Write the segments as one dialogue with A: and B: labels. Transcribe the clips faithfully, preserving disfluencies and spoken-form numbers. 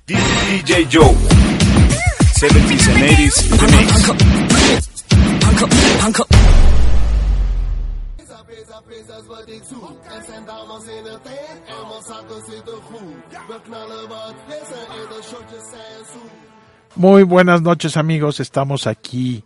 A: D J Joe, seventies and eighties remix.
B: Muy buenas noches, amigos, estamos aquí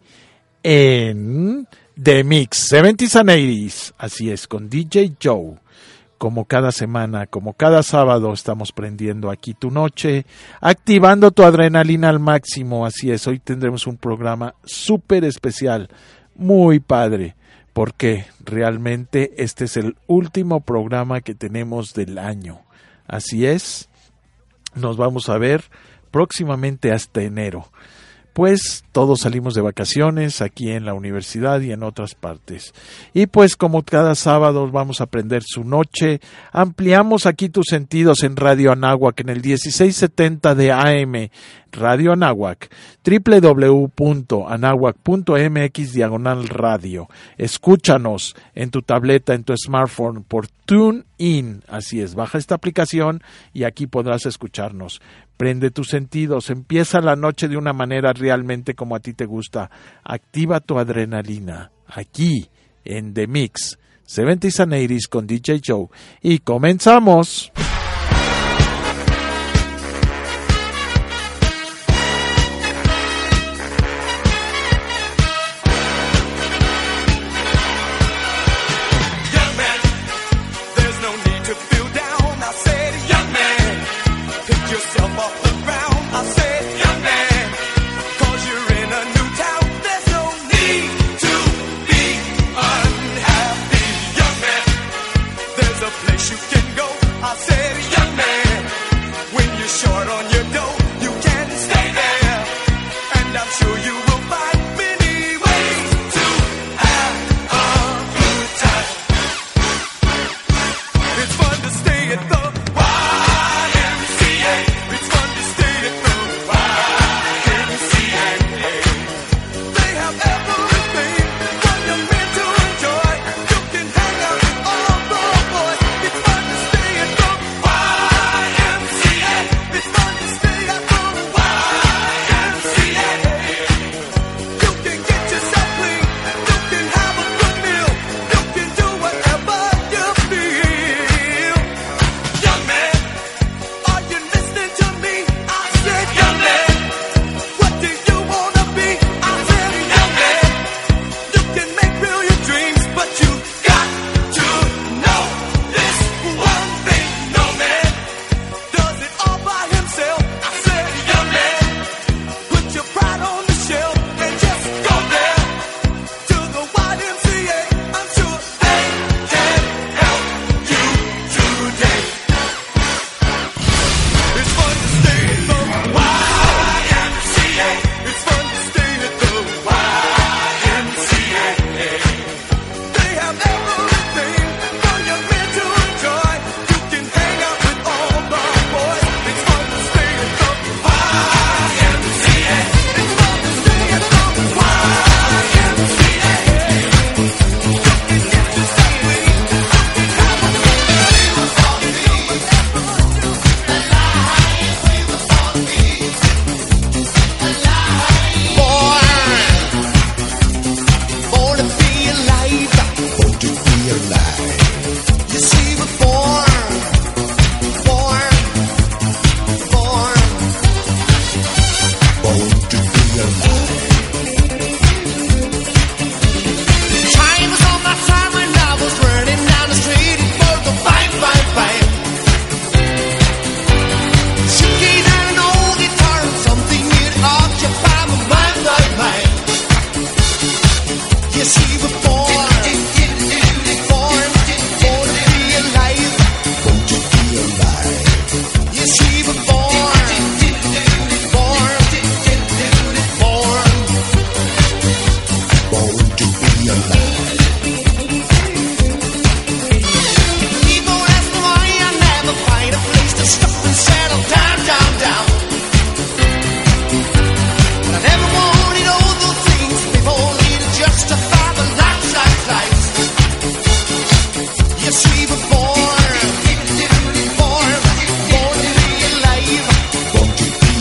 B: en The Mix seventies and eighties, así es, con D J Joe. Como cada semana, como cada sábado, estamos prendiendo aquí tu noche, activando tu adrenalina al máximo. Así es, hoy tendremos un programa súper especial, muy padre, porque realmente este es el último programa que tenemos del año. Así es, nos vamos a ver próximamente hasta enero. Pues todos salimos de vacaciones aquí en la universidad y en otras partes. Y pues como cada sábado vamos a aprender su noche, ampliamos aquí tus sentidos en Radio Anáhuac en el dieciséis setenta de A M, Radio Anáhuac, doble u doble u doble u punto anáhuac punto m x diagonal radio. Escúchanos en tu tableta, en tu smartphone por TuneIn. Así es, baja esta aplicación y aquí podrás escucharnos. Prende tus sentidos, empieza la noche de una manera realmente como a ti te gusta. Activa tu adrenalina aquí en The Mix seventies and eighties con D J Joe. Y comenzamos.
C: It's fun to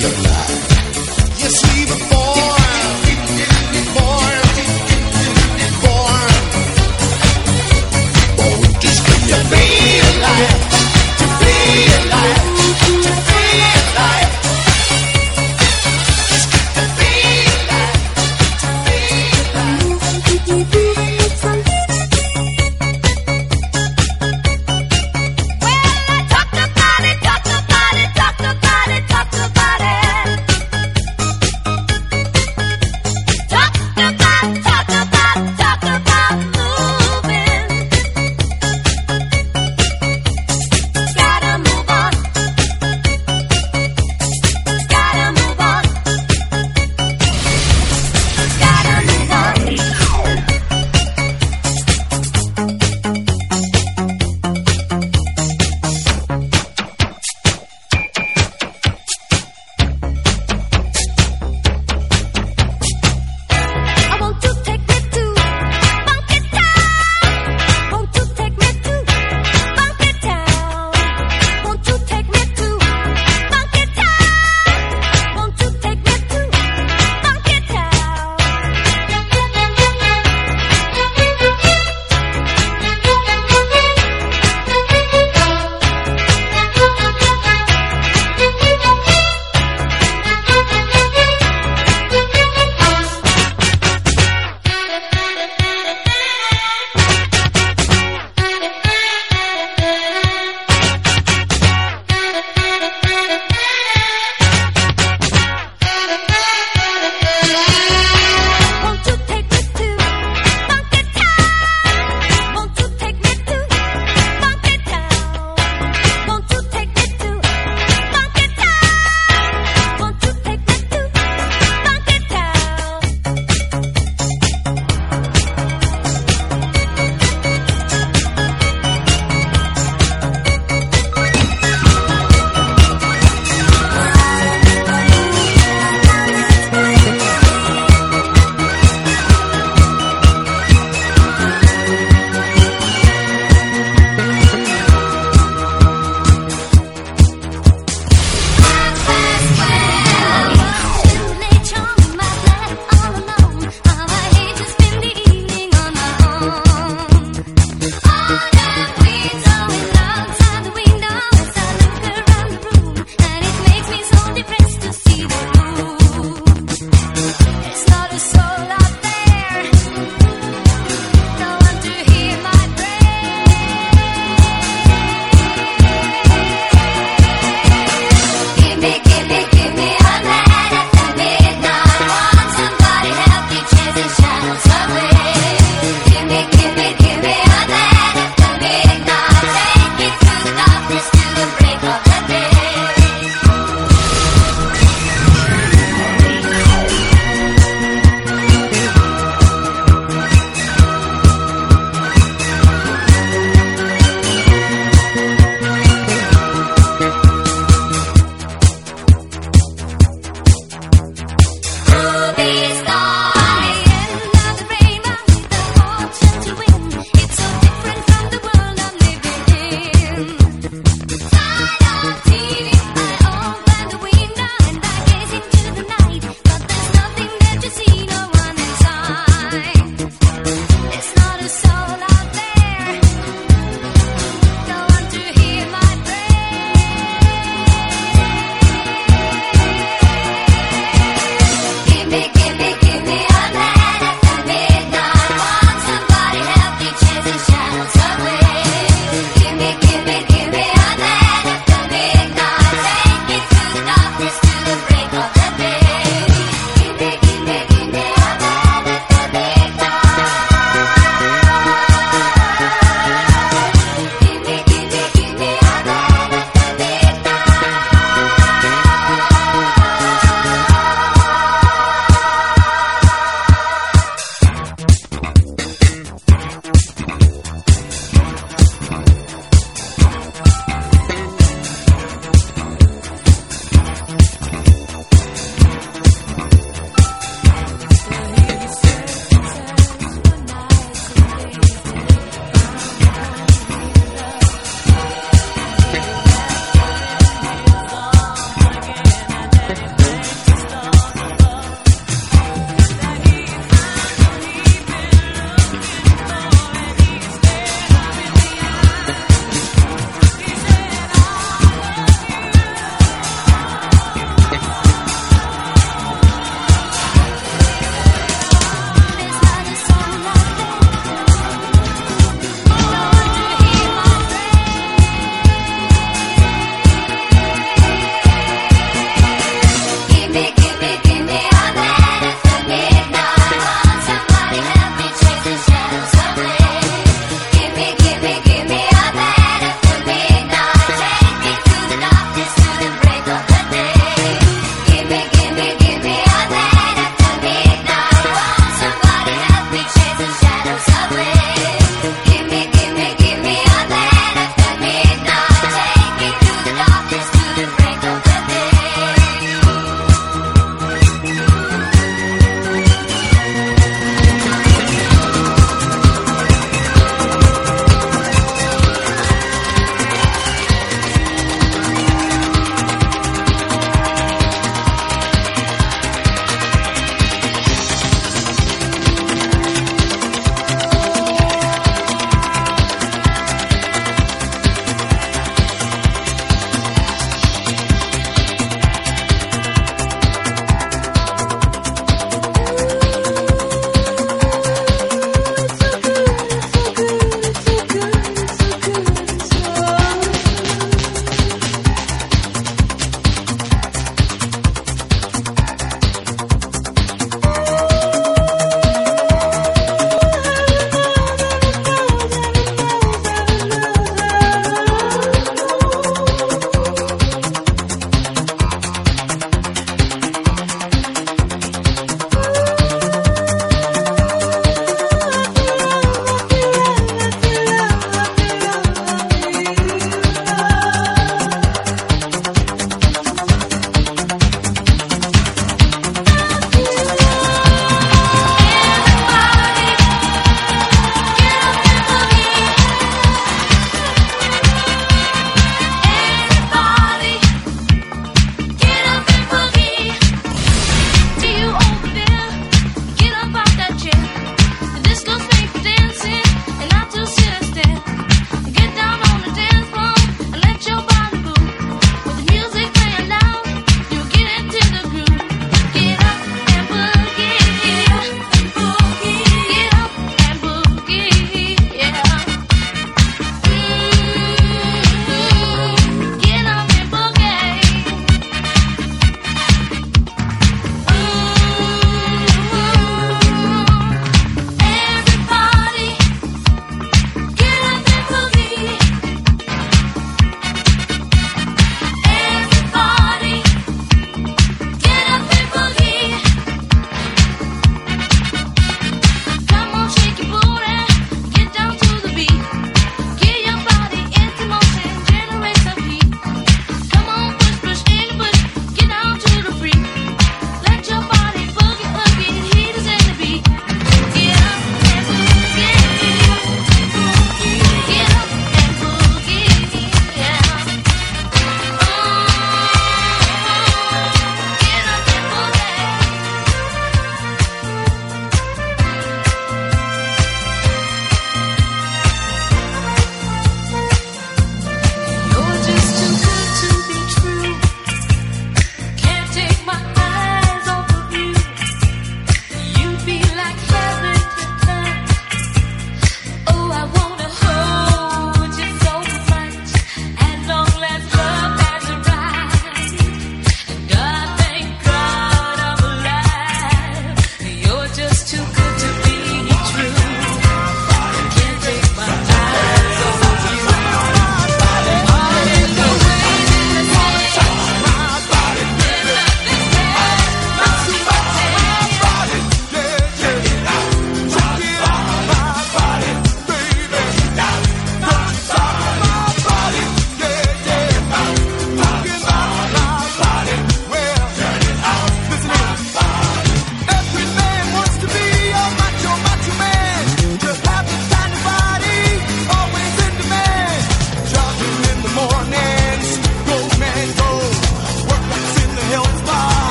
C: Well, I talked about it, talked about it, talked about it, talked about it.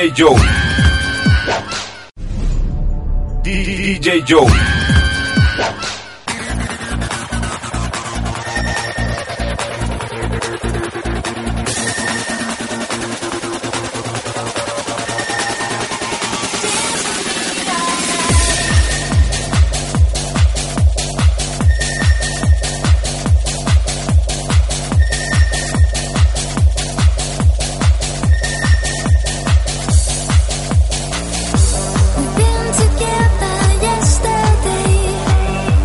A: D J Joe. D J Joe.
C: We've been together yesterday.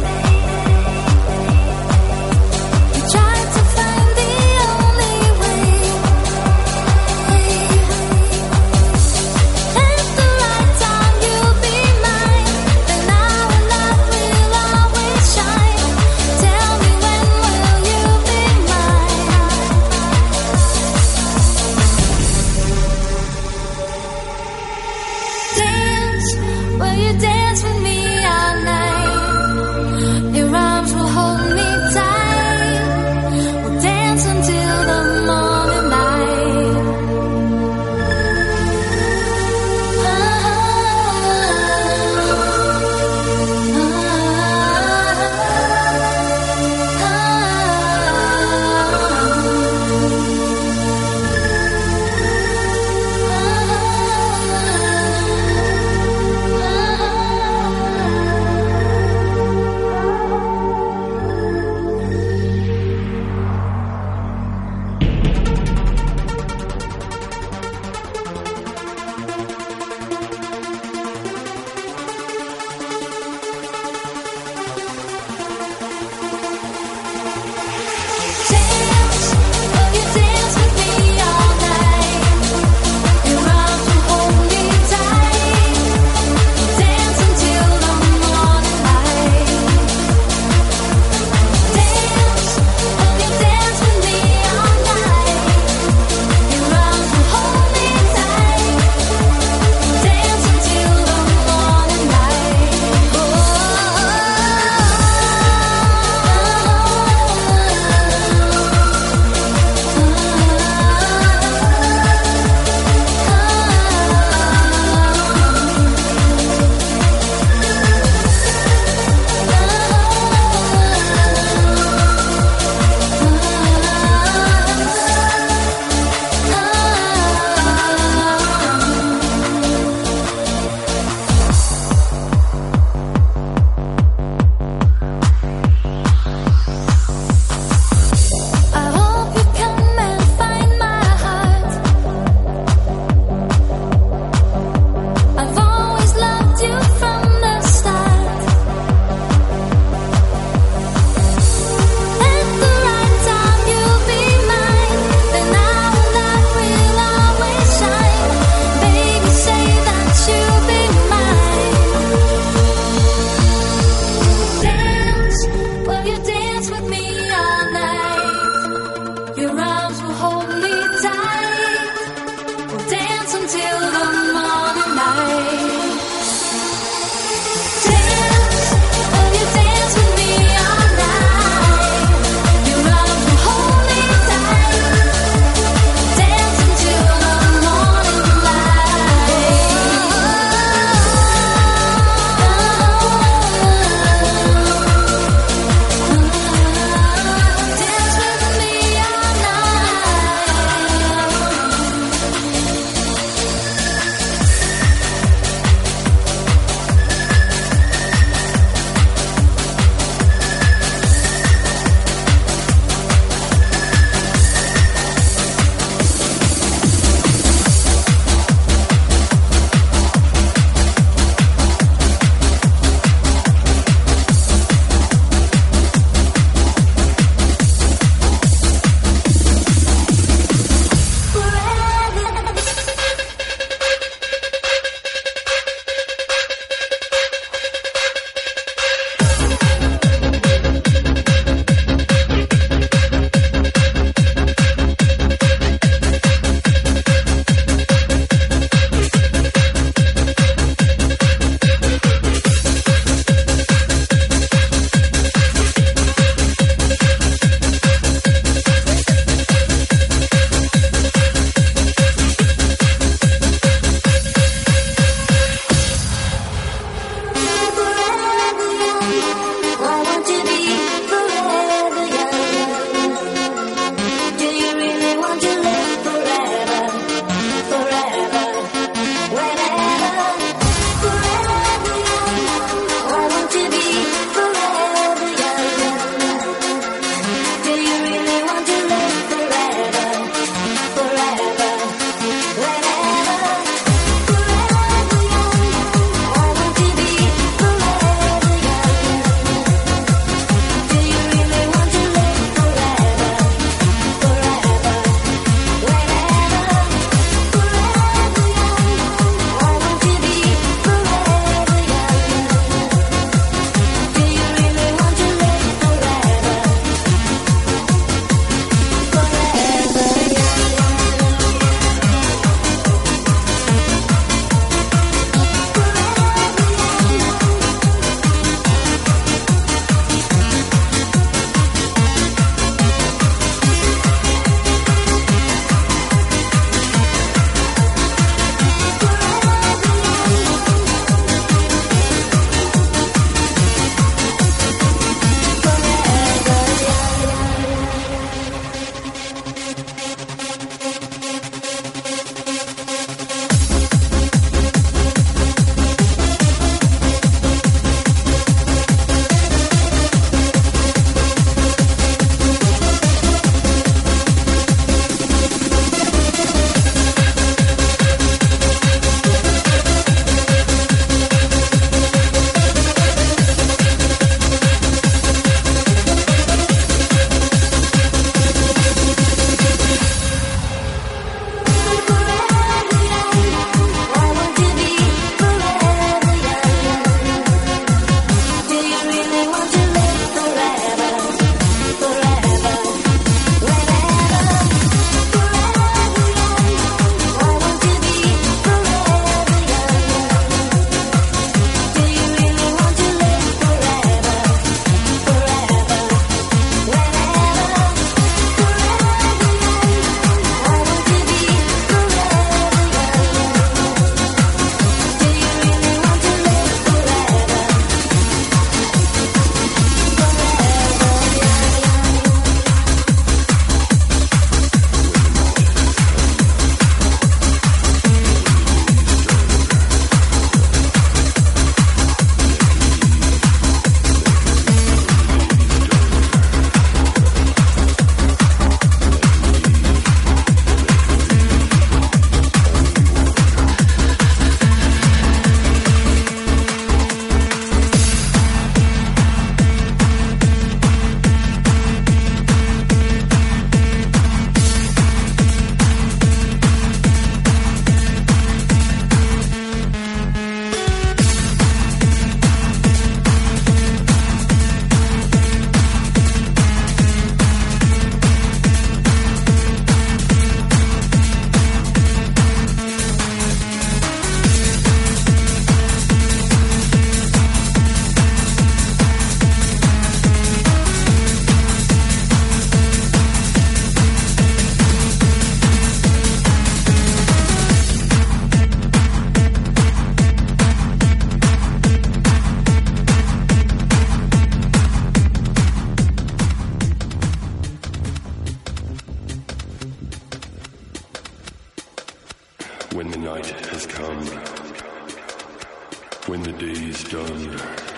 C: When the day is done,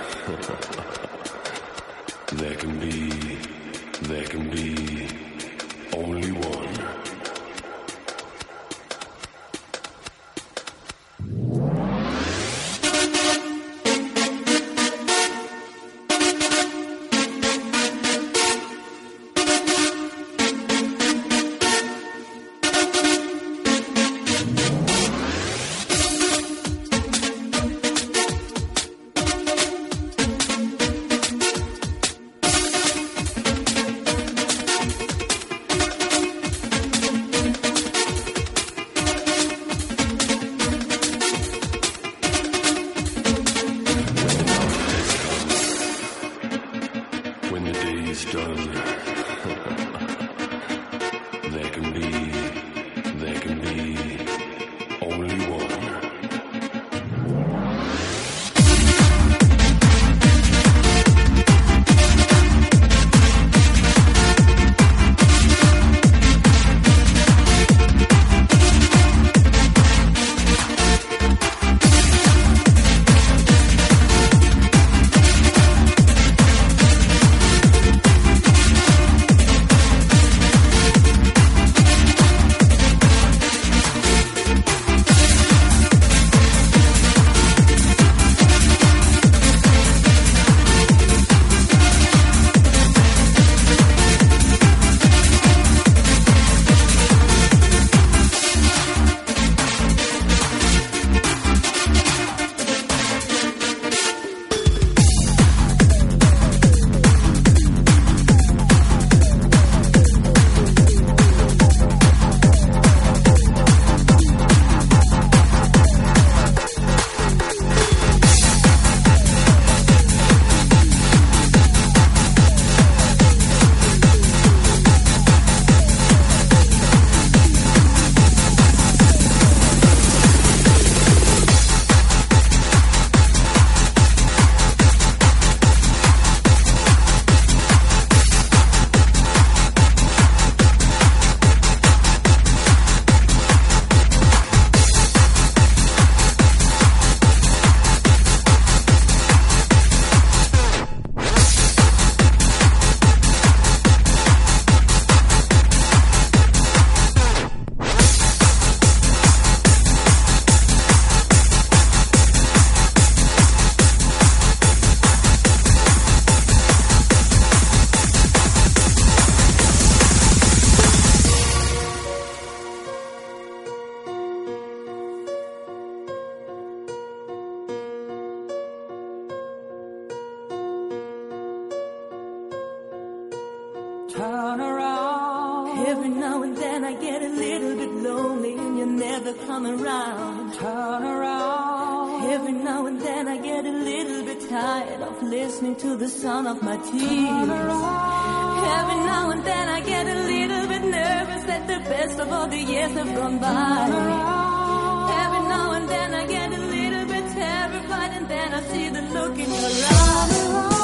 C: there can be, there can be only one.
D: Turn around. Every now and then I get a little bit lonely and you never come around. Turn around. Every now and then I get a little bit tired of listening to the sound of my tears. Every now and then I get a little bit nervous that the best of all the years have gone by. Every now and then I get a little bit terrified and then I see the look in your eyes.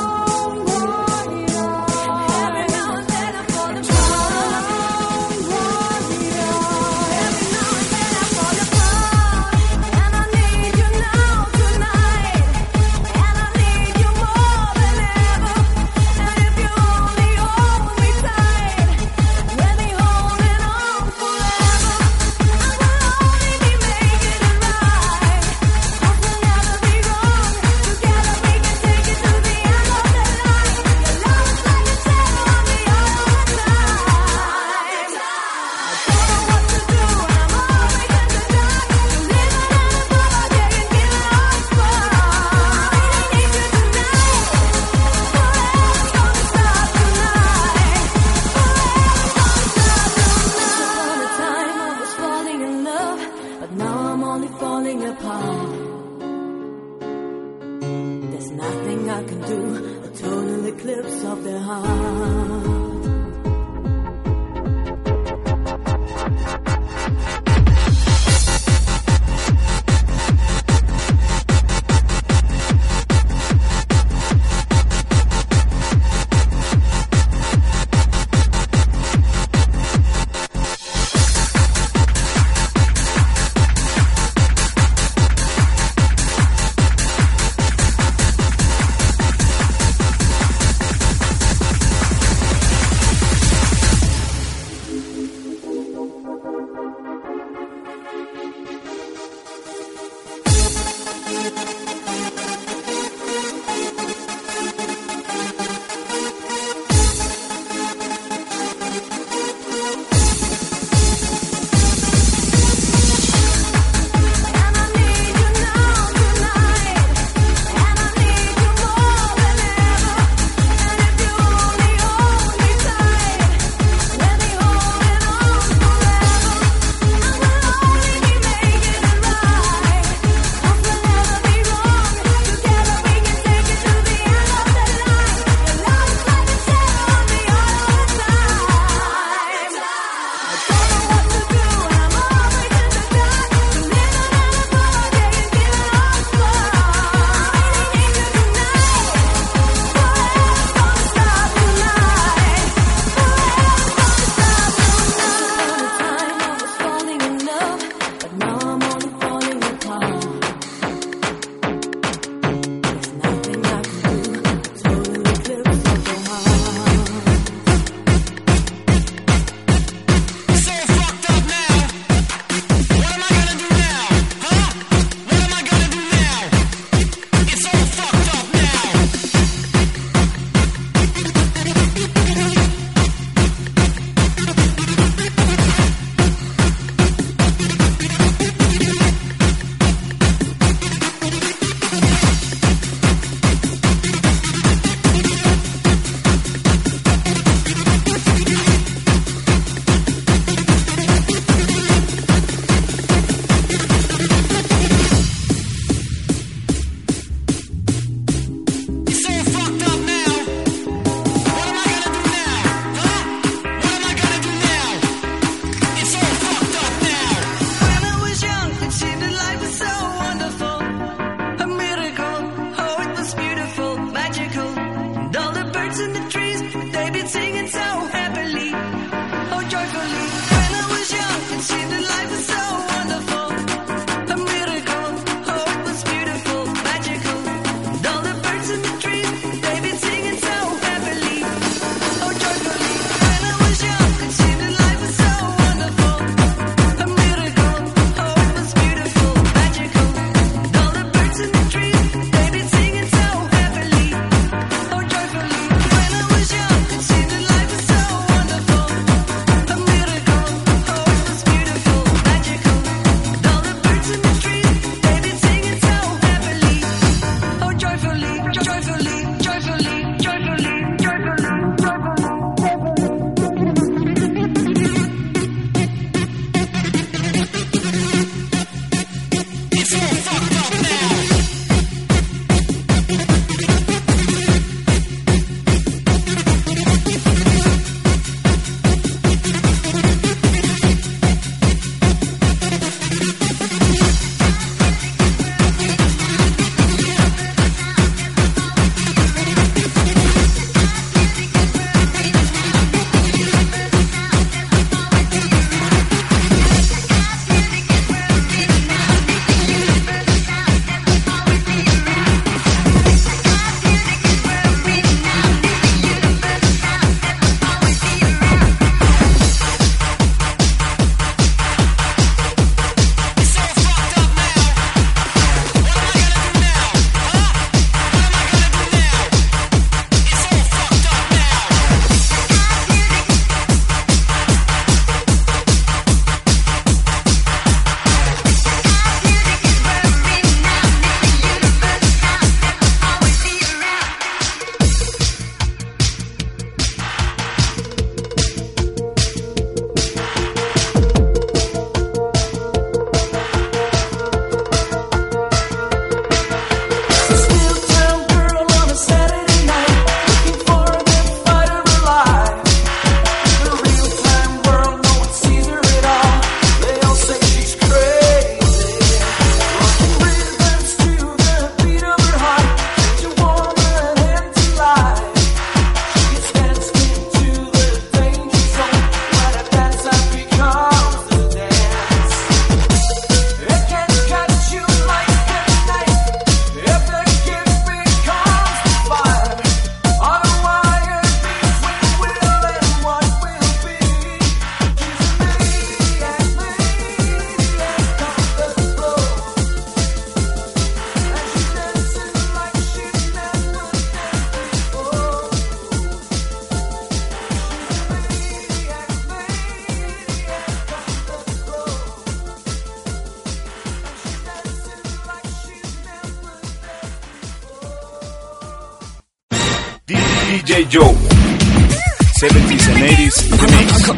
A: D J Joe, seventies and eighties Remix.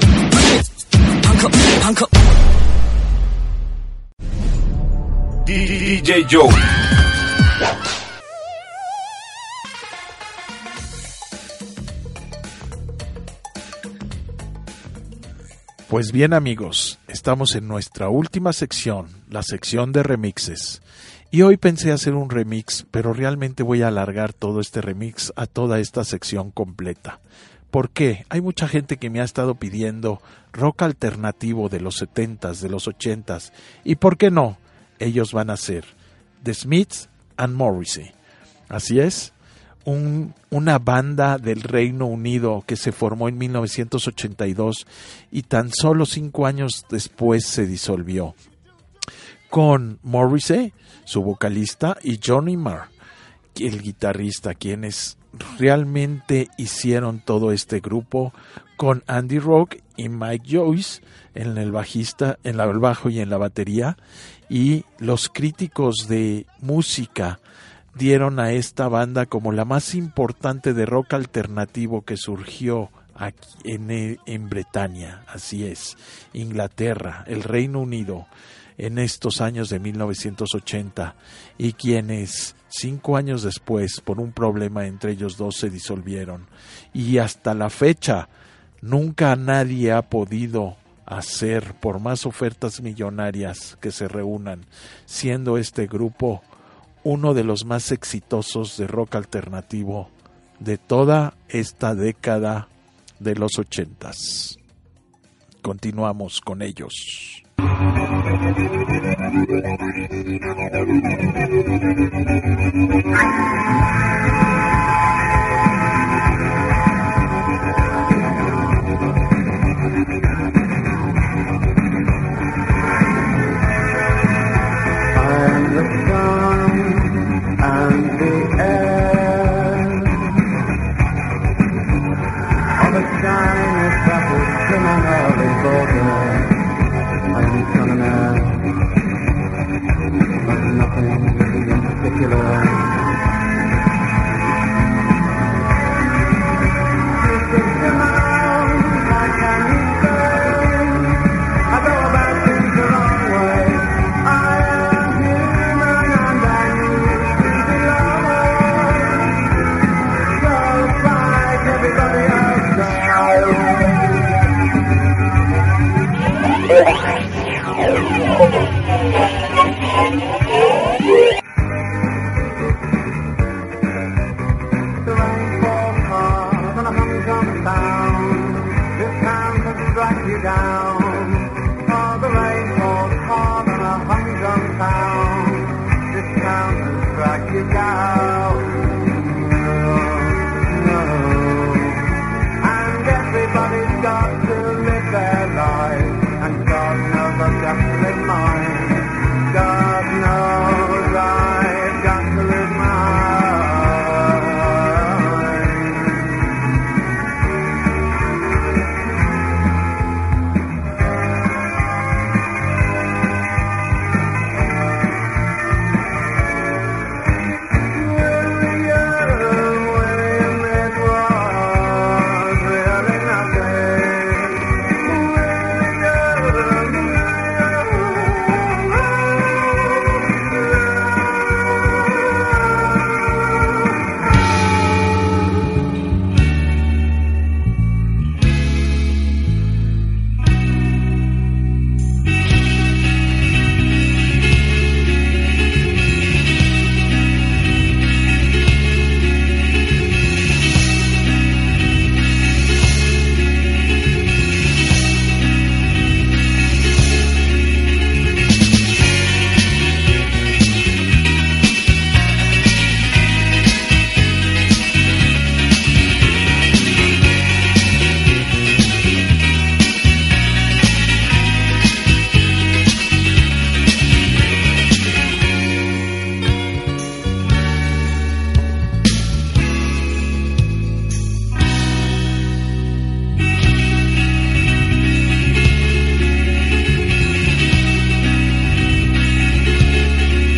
A: D J Joe.
B: Pues bien amigos, estamos en nuestra última sección, la sección de remixes. Y hoy pensé hacer un remix, pero realmente voy a alargar todo este remix a toda esta sección completa. ¿Por qué? Hay mucha gente que me ha estado pidiendo rock alternativo de los setentas, de los ochentas. ¿Y por qué no? Ellos van a ser The Smiths and Morrissey. Así es. Un, una banda del Reino Unido que se formó en mil novecientos ochenta y dos y tan solo cinco años después se disolvió, con Morrissey, su vocalista, y Johnny Marr, el guitarrista, quienes realmente hicieron todo este grupo, con Andy Rock y Mike Joyce en el bajista, en el bajo y en la batería. Y los críticos de música dieron a esta banda como la más importante de rock alternativo que surgió aquí en, en Bretaña, así es, Inglaterra, el Reino Unido, en estos años de mil novecientos ochenta, y quienes cinco años después, por un problema entre ellos dos, se disolvieron. Y hasta la fecha, nunca nadie ha podido hacer, por más ofertas millonarias que se reúnan, siendo este grupo uno de los más exitosos de rock alternativo de toda esta década de los ochentas. Continuamos con ellos.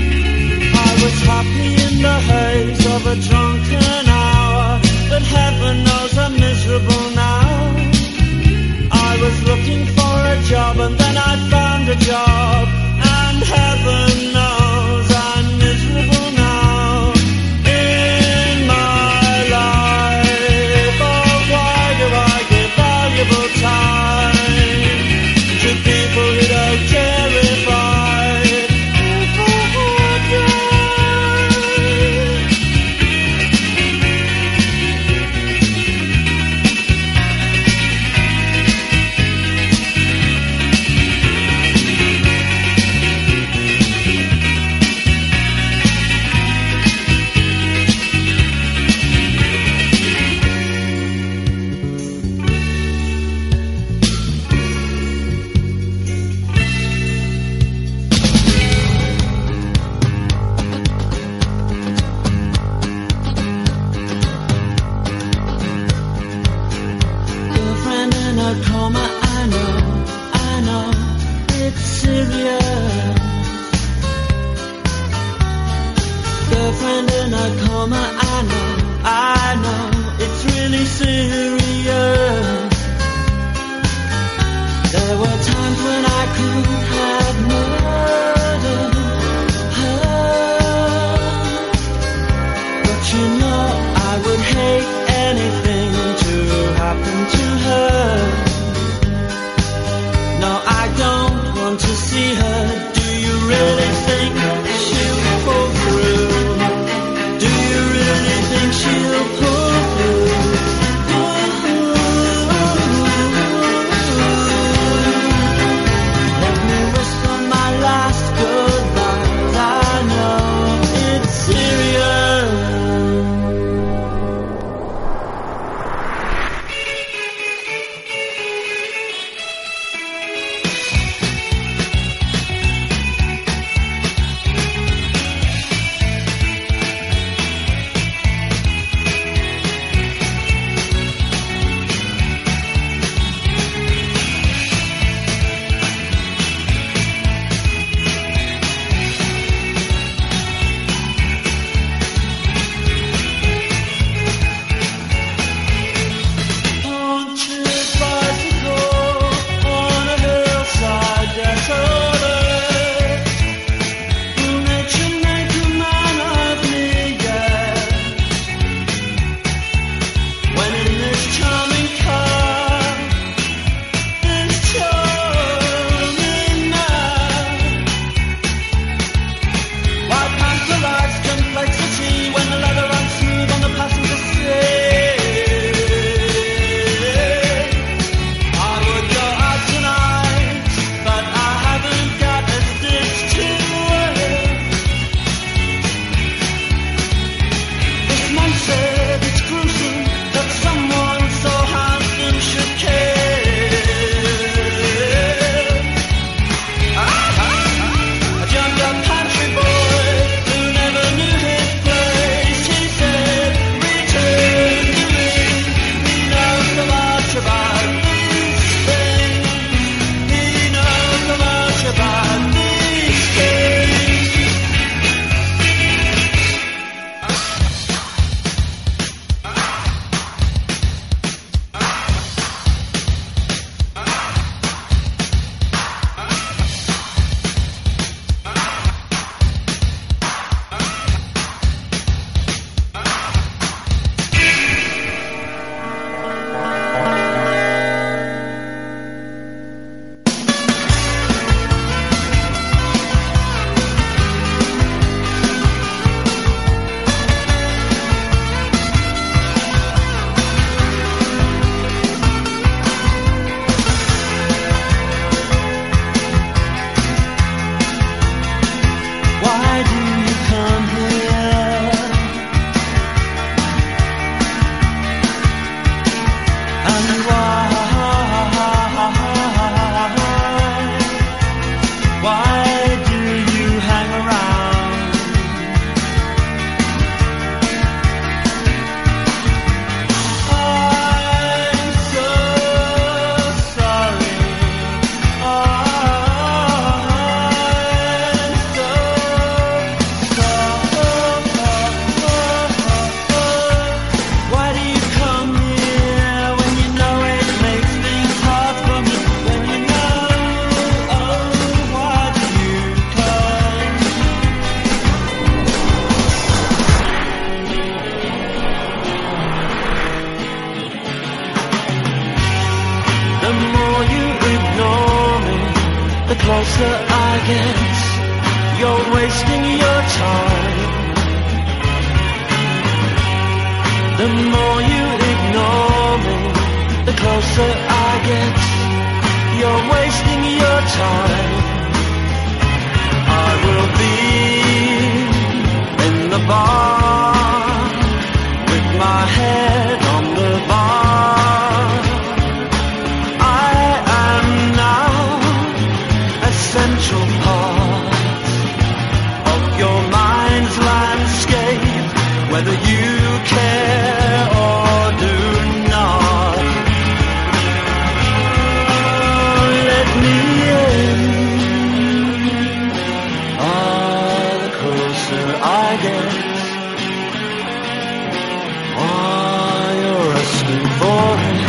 E: a drunken hour, but heaven you know I would hate anything to happen to her. No, I don't want to see her. Do you really think she'll pull through? Do you really think she'll pull through? Let me whisper my last goodbyes. I know it's serious.
F: closer I get, you're wasting your time. The more you ignore me, the closer I get, you're wasting your time. I will be in the bar with my head on the bar. I am now a central part of your mind's landscape, whether you care or do not. Let me in. Ah, the closer I get, ah, you're asking for it.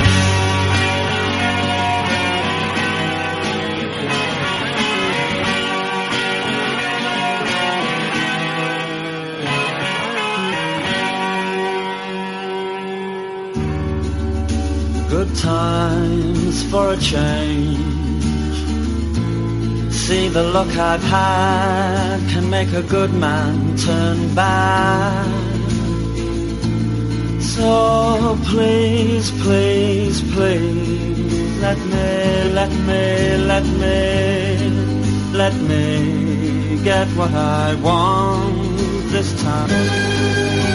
E: Good times for a change. See, the luck I've had can make a good man turn bad. So please, please, please, let me, let me, let me, let me get what I want this time.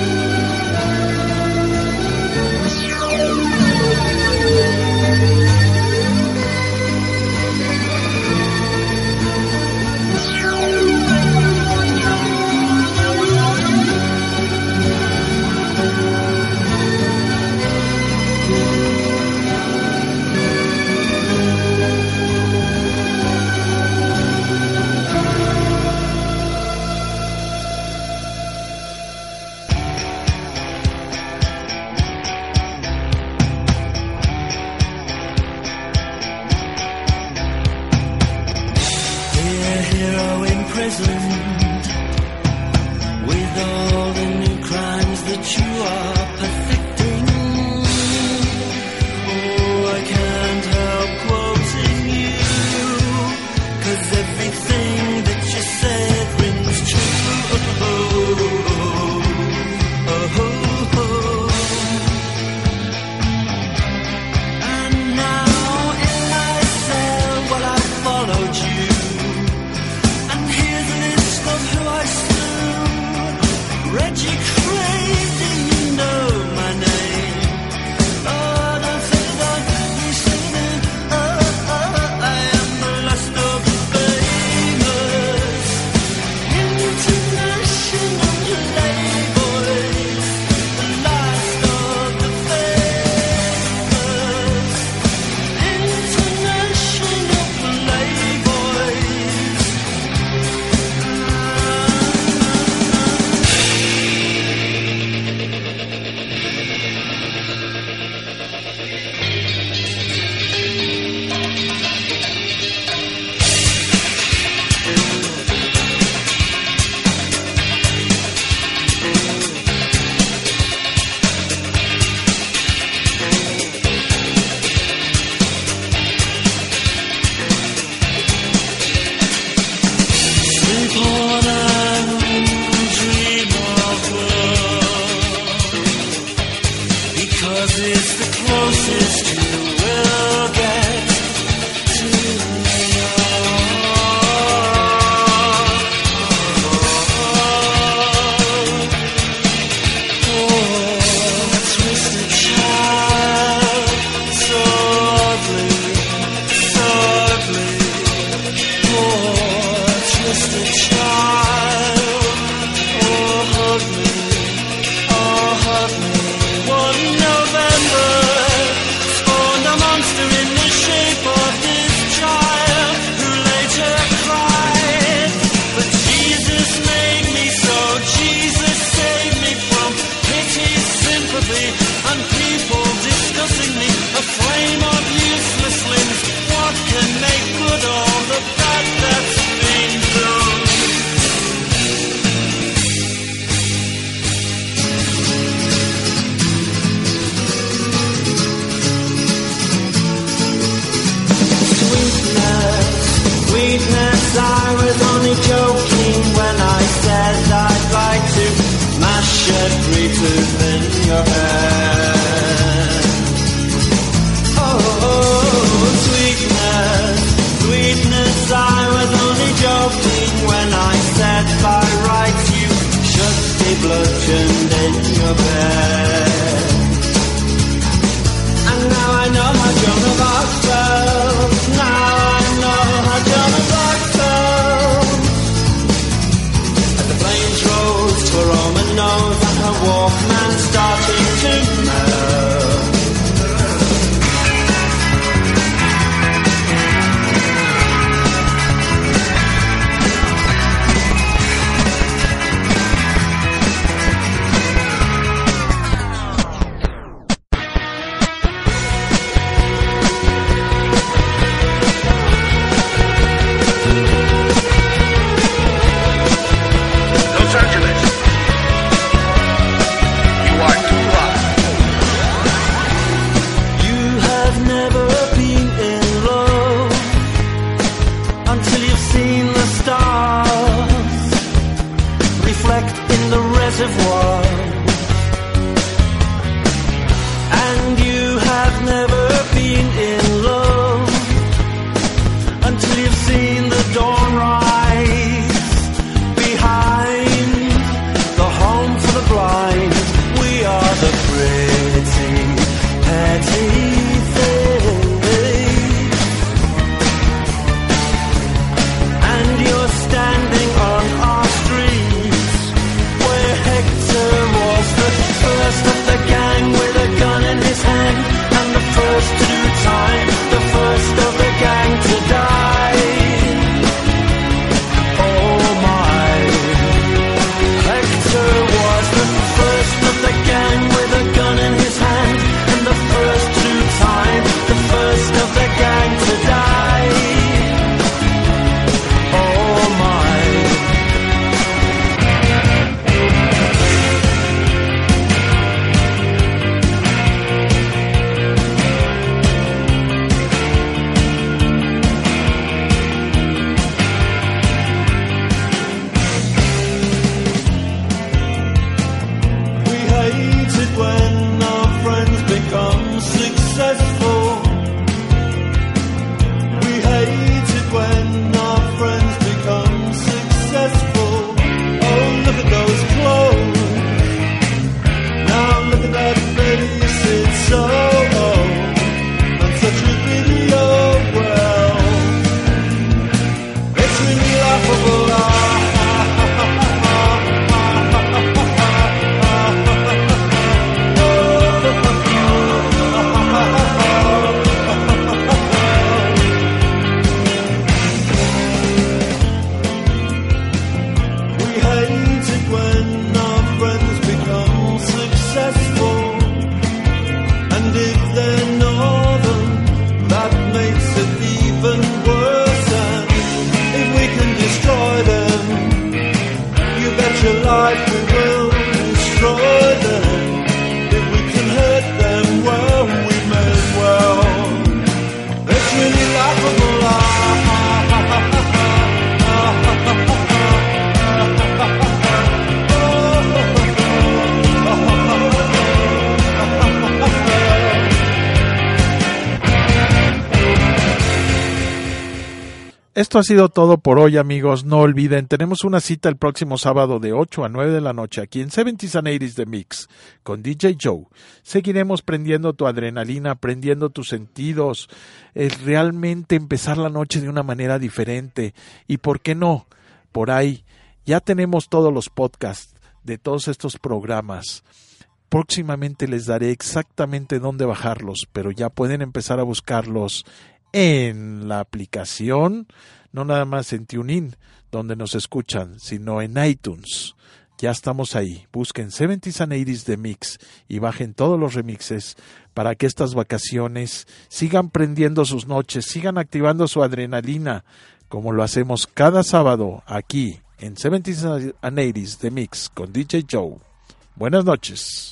B: Esto ha sido todo por hoy, amigos. No olviden, tenemos una cita el próximo sábado de ocho a nueve de la noche aquí en seventies and eighties The Mix con D J Joe. Seguiremos prendiendo tu adrenalina, prendiendo tus sentidos, es realmente empezar la noche de una manera diferente. Y por qué no, por ahí ya tenemos todos los podcasts de todos estos programas. Próximamente les daré exactamente dónde bajarlos, pero ya pueden empezar a buscarlos en la aplicación, no nada más en TuneIn, donde nos escuchan, sino en iTunes. Ya estamos ahí. Busquen seventies and eighties The Mix y bajen todos los remixes para que estas vacaciones sigan prendiendo sus noches, sigan activando su adrenalina, como lo hacemos cada sábado aquí en seventies and eighties The Mix con D J Joe. Buenas noches.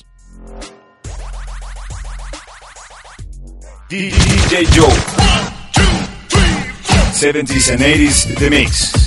A: D J Joe. seventies and eighties The Mix.